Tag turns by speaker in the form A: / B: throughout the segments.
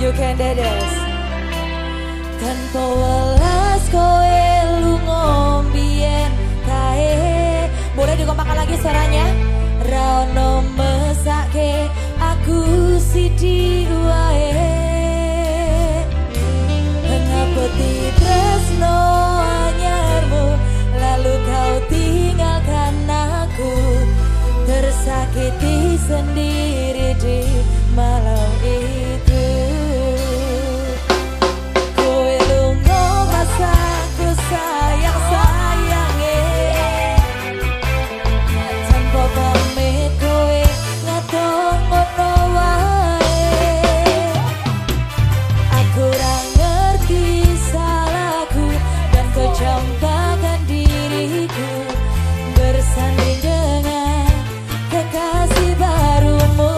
A: You can do this. Tanpa welas kowe lunga mbiyen kae. Boleh dikompakan lagi suaranya? Ra ono mesake aku sidi wae. Ngapoti tresno anyarmu, lalu kau tinggalkan aku, tersakiti sendiri di malam itu. Kowe lunga masa ku sayang-sayange, tanpa pamit kowe ngadong ngono wae. Aku ra ngerti salahku dan kau campakkan diriku bersanding dengan kekasih barumu.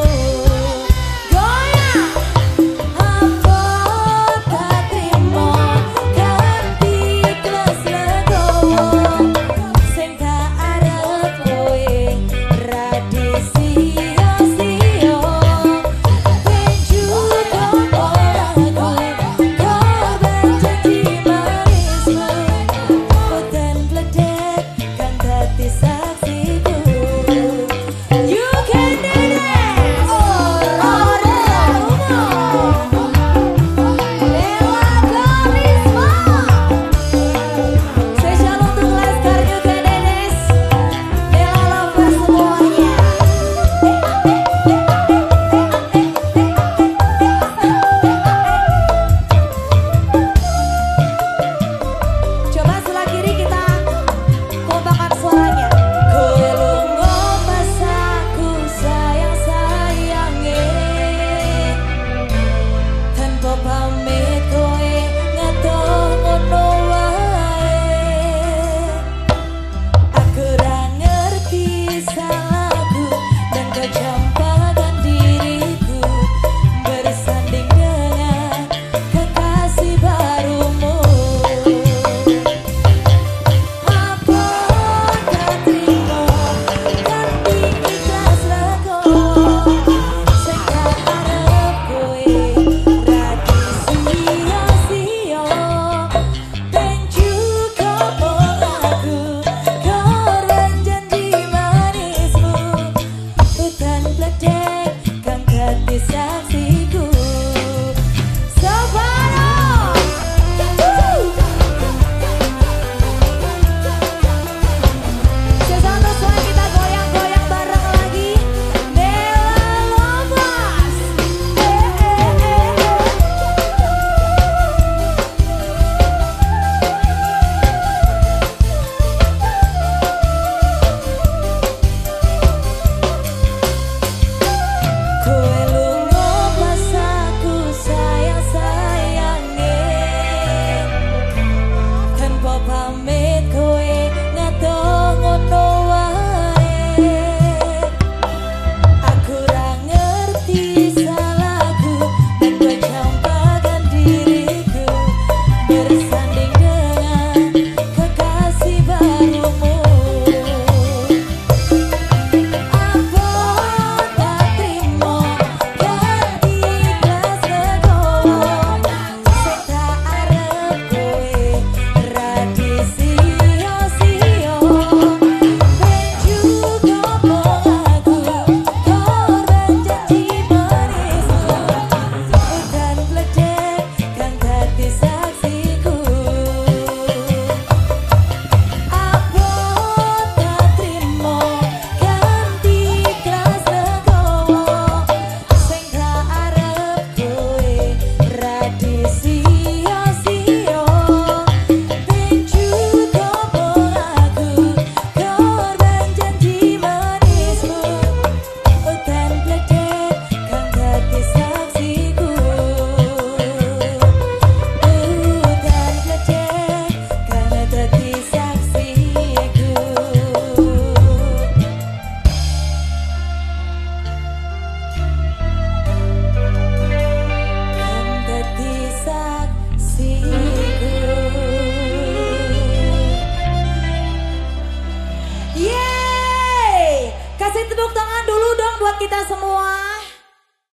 B: Kasih tepuk tangan dulu dong buat kita semua.